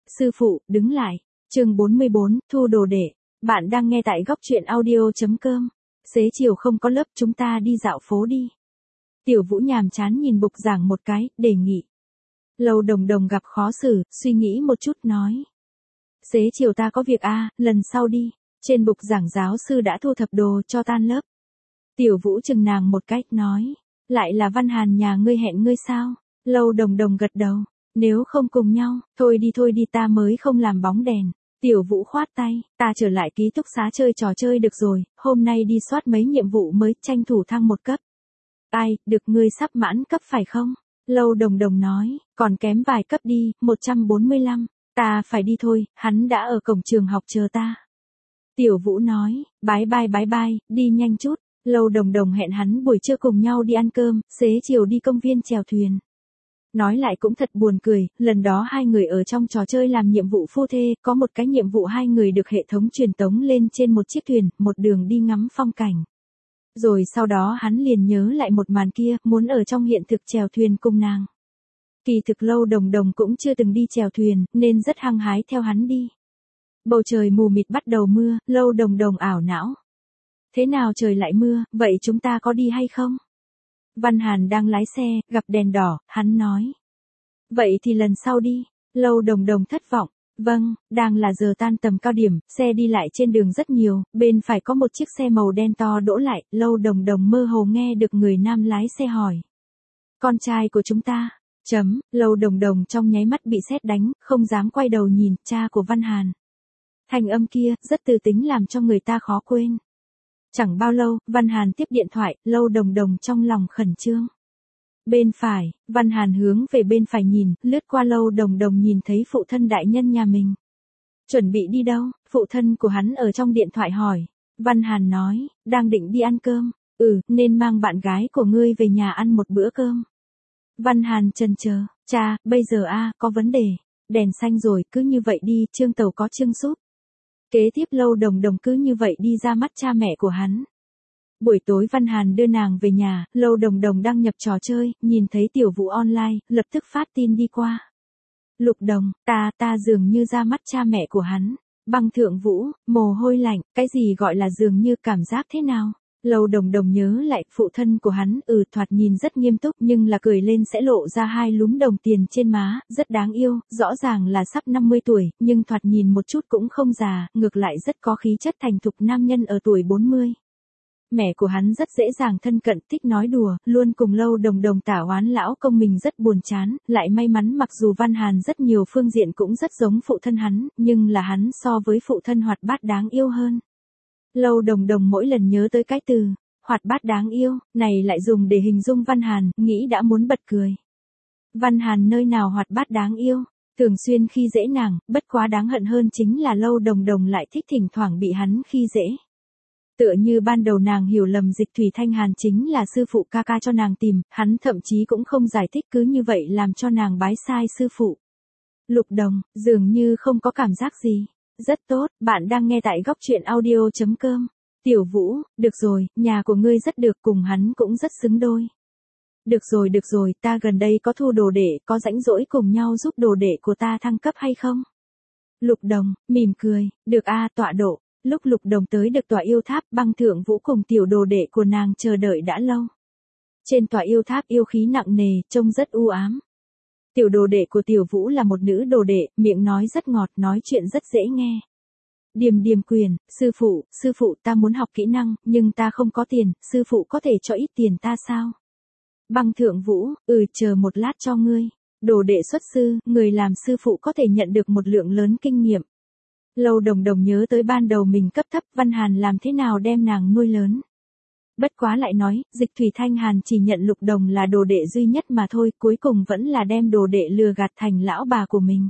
Sư phụ, đứng lại. Chương 44, thu đồ đệ. Bạn đang nghe tại góc truyện audio.com. Xế chiều không có lớp, chúng ta đi dạo phố đi. Tiểu Vũ nhàm chán nhìn bục giảng một cái, đề nghị. Lâu Đồng Đồng gặp khó xử, suy nghĩ một chút nói. Xế chiều ta có việc lần sau đi. Trên bục giảng giáo sư đã thu thập đồ cho tan lớp. Tiểu Vũ chừng nàng một cách, nói. Lại là Văn Hàn nhà ngươi hẹn ngươi sao? Lâu Đồng Đồng gật đầu. Nếu không cùng nhau, thôi đi ta mới không làm bóng đèn. Tiểu Vũ khoát tay, ta trở lại ký túc xá chơi trò chơi được rồi, hôm nay đi soát mấy nhiệm vụ mới, tranh thủ thăng một cấp. Ai, được, ngươi sắp mãn cấp phải không? Lâu Đồng Đồng nói, còn kém vài cấp đi, 145, ta phải đi thôi, hắn đã ở cổng trường học chờ ta. Tiểu Vũ nói, bye bye, đi nhanh chút. Lâu Đồng Đồng hẹn hắn buổi trưa cùng nhau đi ăn cơm, xế chiều đi công viên chèo thuyền. Nói lại cũng thật buồn cười, lần đó hai người ở trong trò chơi làm nhiệm vụ phu thê, có một cái nhiệm vụ hai người được hệ thống truyền tống lên trên một chiếc thuyền, một đường đi ngắm phong cảnh. Rồi sau đó hắn liền nhớ lại một màn kia, muốn ở trong hiện thực chèo thuyền cùng nàng. Kỳ thực Lâu Đồng Đồng cũng chưa từng đi chèo thuyền, nên rất hăng hái theo hắn đi. Bầu trời mù mịt bắt đầu mưa, Lâu Đồng Đồng ảo não. Thế nào trời lại mưa, vậy chúng ta có đi hay không? Văn Hàn đang lái xe, gặp đèn đỏ, hắn nói. Vậy thì lần sau đi. Lâu Đồng Đồng thất vọng. Vâng, đang là giờ tan tầm cao điểm, xe đi lại trên đường rất nhiều, bên phải có một chiếc xe màu đen to đỗ lại, Lâu Đồng Đồng mơ hồ nghe được người nam lái xe hỏi. Con trai của chúng ta. Lâu Đồng Đồng trong nháy mắt bị sét đánh, không dám quay đầu nhìn, cha của Văn Hàn. Thanh âm kia, rất tư tính làm cho người ta khó quên. Chẳng bao lâu, Văn Hàn tiếp điện thoại, Lâu Đồng Đồng trong lòng khẩn trương. Bên phải, Văn Hàn hướng về bên phải nhìn, lướt qua Lâu Đồng Đồng nhìn thấy phụ thân đại nhân nhà mình. Chuẩn bị đi đâu? Phụ thân của hắn ở trong điện thoại hỏi. Văn Hàn nói, đang định đi ăn cơm. Nên mang bạn gái của ngươi về nhà ăn một bữa cơm. Văn Hàn chần chờ, cha, bây giờ có vấn đề. Đèn xanh rồi, cứ như vậy đi, Trương Tàu có Trương Súp. Kế tiếp Lâu Đồng Đồng cứ như vậy đi ra mắt cha mẹ của hắn. Buổi tối Văn Hàn đưa nàng về nhà, Lâu Đồng Đồng đăng nhập trò chơi, nhìn thấy Tiểu Vũ online, lập tức phát tin đi qua. Lục Đồng, ta dường như ra mắt cha mẹ của hắn. Băng Thượng Vũ, mồ hôi lạnh, cái gì gọi là dường như, cảm giác thế nào? Lâu Đồng Đồng nhớ lại, phụ thân của hắn, thoạt nhìn rất nghiêm túc nhưng là cười lên sẽ lộ ra hai lúm đồng tiền trên má, rất đáng yêu, rõ ràng là sắp 50 tuổi, nhưng thoạt nhìn một chút cũng không già, ngược lại rất có khí chất thành thục nam nhân ở tuổi 40. Mẹ của hắn rất dễ dàng thân cận, thích nói đùa, luôn cùng Lâu Đồng Đồng tả oán lão công mình rất buồn chán, lại may mắn mặc dù Văn Hàn rất nhiều phương diện cũng rất giống phụ thân hắn, nhưng là hắn so với phụ thân hoạt bát đáng yêu hơn. Lâu Đồng Đồng mỗi lần nhớ tới cái từ hoạt bát đáng yêu này lại dùng để hình dung Văn Hàn, nghĩ đã muốn bật cười. Văn Hàn nơi nào hoạt bát đáng yêu, thường xuyên khi dễ nàng, bất quá đáng hận hơn chính là Lâu Đồng Đồng lại thích thỉnh thoảng bị hắn khi dễ. Tựa như ban đầu nàng hiểu lầm Dịch Thủy Thanh Hàn chính là sư phụ ca ca cho nàng tìm, hắn thậm chí cũng không giải thích, cứ như vậy làm cho nàng bái sai sư phụ. Lục Đồng, dường như không có cảm giác gì. Rất tốt, bạn đang nghe tại góc truyện audio.com. Tiểu Vũ, được rồi, nhà của ngươi rất được, cùng hắn cũng rất xứng đôi. Được rồi, ta gần đây có thu đồ đệ, có rãnh rỗi cùng nhau giúp đồ đệ của ta thăng cấp hay không? Lục Đồng, mỉm cười, được tọa độ. Lúc Lục Đồng tới được tọa yêu tháp, Băng Thượng Vũ cùng tiểu đồ đệ của nàng chờ đợi đã lâu. Trên tọa yêu tháp yêu khí nặng nề, trông rất u ám. Tiểu đồ đệ của Tiểu Vũ là một nữ đồ đệ, miệng nói rất ngọt, nói chuyện rất dễ nghe. Điềm Quyền, sư phụ ta muốn học kỹ năng, nhưng ta không có tiền, sư phụ có thể cho ít tiền ta sao? Băng Thượng Vũ, chờ một lát cho ngươi. Đồ đệ xuất sư, người làm sư phụ có thể nhận được một lượng lớn kinh nghiệm. Lâu Đồng Đồng nhớ tới ban đầu mình cấp thấp, Văn Hàn làm thế nào đem nàng nuôi lớn. Bất quá lại nói, Dịch Thủy Thanh Hàn chỉ nhận Lục Đồng là đồ đệ duy nhất mà thôi, cuối cùng vẫn là đem đồ đệ lừa gạt thành lão bà của mình.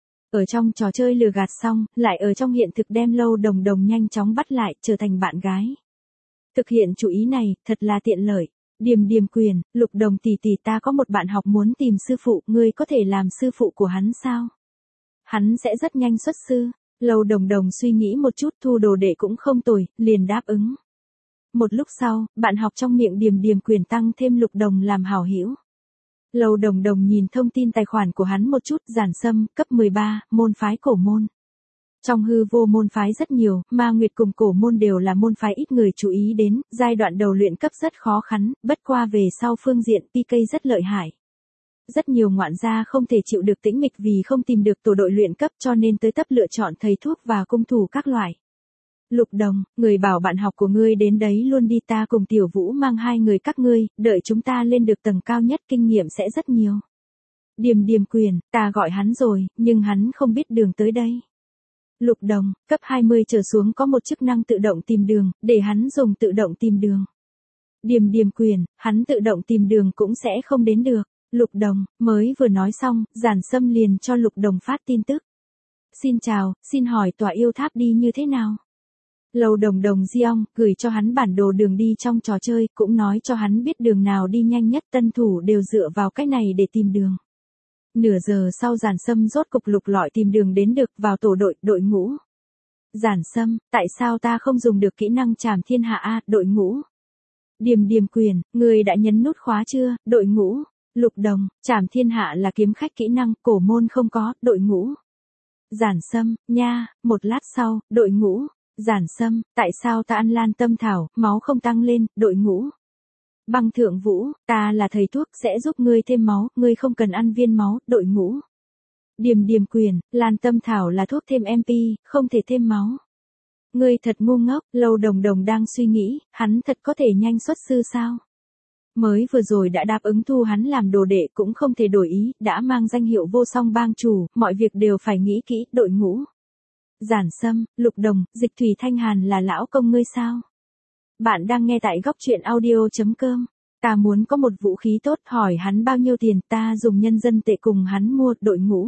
Ở trong trò chơi lừa gạt xong, lại ở trong hiện thực đem Lâu Đồng Đồng nhanh chóng bắt lại, trở thành bạn gái. Thực hiện chủ ý này, thật là tiện lợi. Điềm Quyền, Lục Đồng tỷ tỷ, ta có một bạn học muốn tìm sư phụ, ngươi có thể làm sư phụ của hắn sao? Hắn sẽ rất nhanh xuất sư. Lâu Đồng Đồng suy nghĩ một chút, thu đồ đệ cũng không tồi, liền đáp ứng. Một lúc sau, bạn học trong miệng Điềm Quyền tăng thêm Lục Đồng làm hảo hữu. Lầu Đồng Đồng nhìn thông tin tài khoản của hắn một chút, Giản Sâm, cấp 13, môn phái cổ môn. Trong hư vô môn phái rất nhiều, Ma Nguyệt cùng cổ môn đều là môn phái ít người chú ý đến, giai đoạn đầu luyện cấp rất khó khăn, bất qua về sau phương diện PK rất lợi hại. Rất nhiều ngoạn gia không thể chịu được tĩnh mịch vì không tìm được tổ đội luyện cấp cho nên tới tấp lựa chọn thầy thuốc và cung thủ các loại. Lục Đồng, người bảo bạn học của ngươi đến đấy luôn đi, ta cùng Tiểu Vũ mang hai người các ngươi, đợi chúng ta lên được tầng cao nhất kinh nghiệm sẽ rất nhiều. Điềm Quyền, ta gọi hắn rồi, nhưng hắn không biết đường tới đây. Lục Đồng, cấp 20 trở xuống có một chức năng tự động tìm đường, để hắn dùng tự động tìm đường. Điềm Quyền, hắn tự động tìm đường cũng sẽ không đến được. Lục Đồng, mới vừa nói xong, Giản Sâm liền cho Lục Đồng phát tin tức. Xin chào, xin hỏi tòa yêu tháp đi như thế nào? Lầu Đồng Đồng Giong, gửi cho hắn bản đồ đường đi trong trò chơi, cũng nói cho hắn biết đường nào đi nhanh nhất, tân thủ đều dựa vào cái này để tìm đường. Nửa giờ sau Giản Sâm rốt cục lục lọi tìm đường đến được vào tổ đội ngũ. Giản Sâm, tại sao ta không dùng được kỹ năng trảm thiên hạ a, đội ngũ? Điềm Quyền, người đã nhấn nút khóa chưa, đội ngũ? Lục Đồng, trảm thiên hạ là kiếm khách kỹ năng, cổ môn không có, đội ngũ. Giản Sâm, nha, một lát sau, đội ngũ. Giản Sâm, tại sao ta ăn lan tâm thảo, máu không tăng lên, đội ngũ. Băng Thượng Vũ, ta là thầy thuốc sẽ giúp ngươi thêm máu, ngươi không cần ăn viên máu, đội ngũ. Điềm Quyền, lan tâm thảo là thuốc thêm MP, không thể thêm máu. Ngươi thật ngu ngốc, Lầu Đồng Đồng đang suy nghĩ, hắn thật có thể nhanh xuất sư sao? Mới vừa rồi đã đáp ứng thu hắn làm đồ đệ cũng không thể đổi ý, đã mang danh hiệu vô song bang chủ, mọi việc đều phải nghĩ kỹ, đội ngũ. Giản Sâm, Lục Đồng, Dịch Thủy Thanh Hàn là lão công ngươi sao? Bạn đang nghe tại góc truyện audio.com. Ta muốn có một vũ khí tốt, hỏi hắn bao nhiêu tiền, ta dùng nhân dân tệ cùng hắn mua, đội ngũ.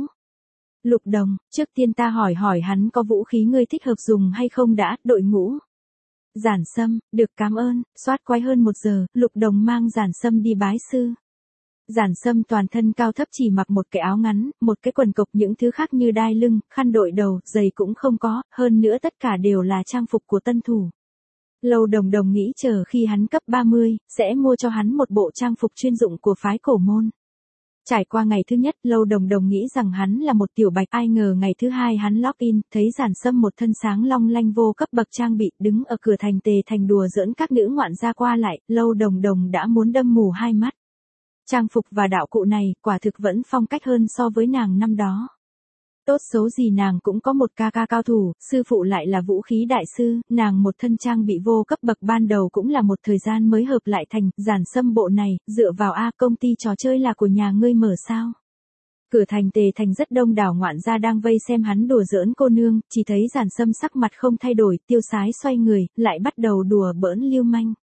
Lục Đồng, trước tiên ta hỏi hắn có vũ khí ngươi thích hợp dùng hay không đã, đội ngũ. Giản Sâm, được cảm ơn, soát quay hơn 1 giờ, Lục Đồng mang Giản Sâm đi bái sư. Giản Sâm toàn thân cao thấp chỉ mặc một cái áo ngắn, một cái quần cộc, những thứ khác như đai lưng, khăn đội đầu, giày cũng không có, hơn nữa tất cả đều là trang phục của tân thủ. Lầu Đồng Đồng nghĩ chờ khi hắn cấp 30, sẽ mua cho hắn một bộ trang phục chuyên dụng của phái cổ môn. Trải qua ngày thứ nhất, Lầu Đồng Đồng nghĩ rằng hắn là một tiểu bạch, ai ngờ ngày thứ hai hắn login, thấy Giản Sâm một thân sáng long lanh vô cấp bậc trang bị, đứng ở cửa thành Tề Thành đùa giỡn các nữ ngoạn gia qua lại, Lầu Đồng Đồng đã muốn đâm mù hai mắt. Trang phục và đạo cụ này, quả thực vẫn phong cách hơn so với nàng năm đó. Tốt xấu gì nàng cũng có một ca cao thủ, sư phụ lại là vũ khí đại sư, nàng một thân trang bị vô cấp bậc ban đầu cũng là một thời gian mới hợp lại thành. Giản Sâm bộ này, dựa vào công ty trò chơi là của nhà ngươi mở sao? Cửa thành Tề Thành rất đông đảo ngoạn gia đang vây xem hắn đùa giỡn cô nương, chỉ thấy Giản Sâm sắc mặt không thay đổi, tiêu sái xoay người, lại bắt đầu đùa bỡn lưu manh.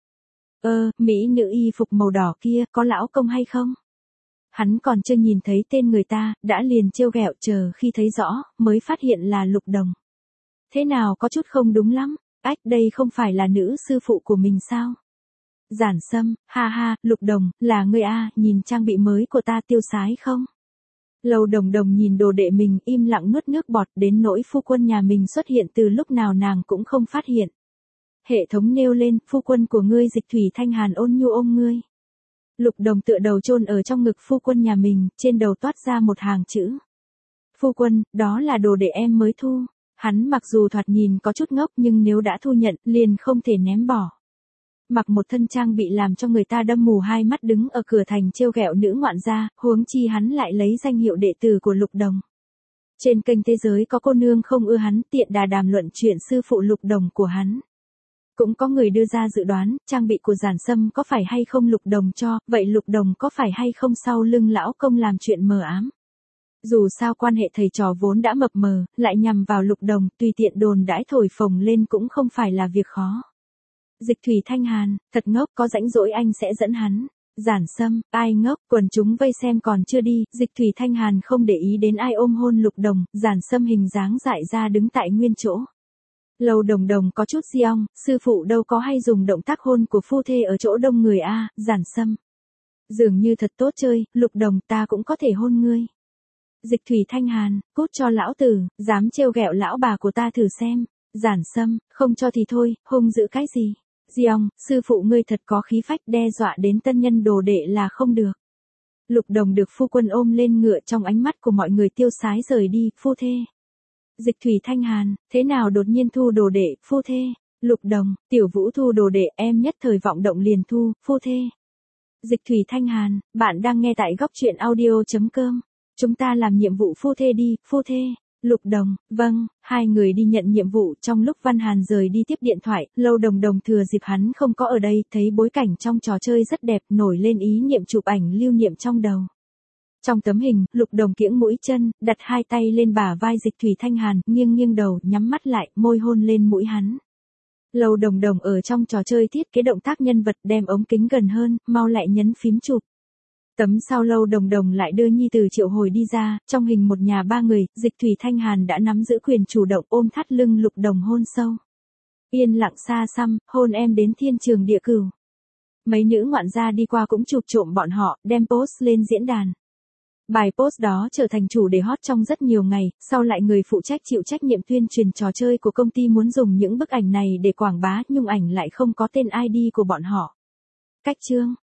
Mỹ nữ y phục màu đỏ kia, có lão công hay không? Hắn còn chưa nhìn thấy tên người ta, đã liền trêu ghẹo, chờ khi thấy rõ, mới phát hiện là Lục Đồng. Thế nào có chút không đúng lắm, đây không phải là nữ sư phụ của mình sao? Giản Sâm, ha, Lục Đồng, là ngươi nhìn trang bị mới của ta tiêu sái không? Lầu Đồng Đồng nhìn đồ đệ mình im lặng nuốt nước bọt, đến nỗi phu quân nhà mình xuất hiện từ lúc nào nàng cũng không phát hiện. Hệ thống nêu lên, phu quân của ngươi Dịch Thủy Thanh Hàn ôn nhu ôm ngươi. Lục Đồng tựa đầu chôn ở trong ngực phu quân nhà mình, trên đầu toát ra một hàng chữ. Phu quân, đó là đồ đệ em mới thu. Hắn mặc dù thoạt nhìn có chút ngốc nhưng nếu đã thu nhận, liền không thể ném bỏ. Mặc một thân trang bị làm cho người ta đâm mù hai mắt, đứng ở cửa thành trêu ghẹo nữ ngoạn gia, huống chi hắn lại lấy danh hiệu đệ tử của Lục Đồng. Trên kênh thế giới có cô nương không ưa hắn, tiện đà đàm luận chuyện sư phụ Lục Đồng của hắn. Cũng có người đưa ra dự đoán, trang bị của Giản Sâm có phải hay không Lục Đồng cho, vậy Lục Đồng có phải hay không sau lưng lão công làm chuyện mờ ám. Dù sao quan hệ thầy trò vốn đã mập mờ, lại nhằm vào Lục Đồng, tùy tiện đồn đãi thổi phồng lên cũng không phải là việc khó. Dịch Thủy Thanh Hàn, thật ngốc, có rãnh rỗi anh sẽ dẫn hắn. Giản Sâm, ai ngốc, quần chúng vây xem còn chưa đi, Dịch Thủy Thanh Hàn không để ý đến ai ôm hôn Lục Đồng, Giản Sâm hình dáng dại ra đứng tại nguyên chỗ. Lầu Đồng Đồng có chút giong, sư phụ đâu có hay dùng động tác hôn của phu thê ở chỗ đông người Giản Sâm. Dường như thật tốt chơi, Lục Đồng, ta cũng có thể hôn ngươi. Dịch Thủy Thanh Hàn, cút cho lão tử, dám trêu ghẹo lão bà của ta thử xem. Giản Sâm, không cho thì thôi, hung dữ cái gì? Giong, sư phụ ngươi thật có khí phách, đe dọa đến tân nhân đồ đệ là không được. Lục Đồng được phu quân ôm lên ngựa, trong ánh mắt của mọi người tiêu sái rời đi, phu thê. Dịch Thủy Thanh Hàn, thế nào đột nhiên thu đồ đệ, phu thê. Lục Đồng, Tiểu Vũ thu đồ đệ, em nhất thời vọng động liền thu, phu thê. Dịch Thủy Thanh Hàn, bạn đang nghe tại góc truyện audio.com. Chúng ta làm nhiệm vụ phu thê đi, phu thê. Lục Đồng, vâng, hai người đi nhận nhiệm vụ. Trong lúc Văn Hàn rời đi tiếp điện thoại, Lâu Đồng Đồng thừa dịp hắn không có ở đây, thấy bối cảnh trong trò chơi rất đẹp, nổi lên ý niệm chụp ảnh lưu niệm trong đầu. Trong tấm hình, Lục Đồng kiễng mũi chân, đặt hai tay lên bả vai Dịch Thủy Thanh Hàn, nghiêng nghiêng đầu, nhắm mắt lại, môi hôn lên mũi hắn. Lâu Đồng Đồng ở trong trò chơi thiết kế động tác nhân vật, đem ống kính gần hơn, mau lại nhấn phím chụp. Tấm sau Lâu Đồng Đồng lại đưa nhi từ triệu hồi đi ra, trong hình một nhà ba người, Dịch Thủy Thanh Hàn đã nắm giữ quyền chủ động ôm thắt lưng Lục Đồng hôn sâu. Yên lặng xa xăm, hôn em đến thiên trường địa cửu. Mấy nữ ngoạn gia đi qua cũng chụp trộm bọn họ, đem post lên diễn đàn. Bài post đó trở thành chủ đề hot trong rất nhiều ngày, sau lại người phụ trách chịu trách nhiệm tuyên truyền trò chơi của công ty muốn dùng những bức ảnh này để quảng bá, nhưng ảnh lại không có tên ID của bọn họ. Cách chương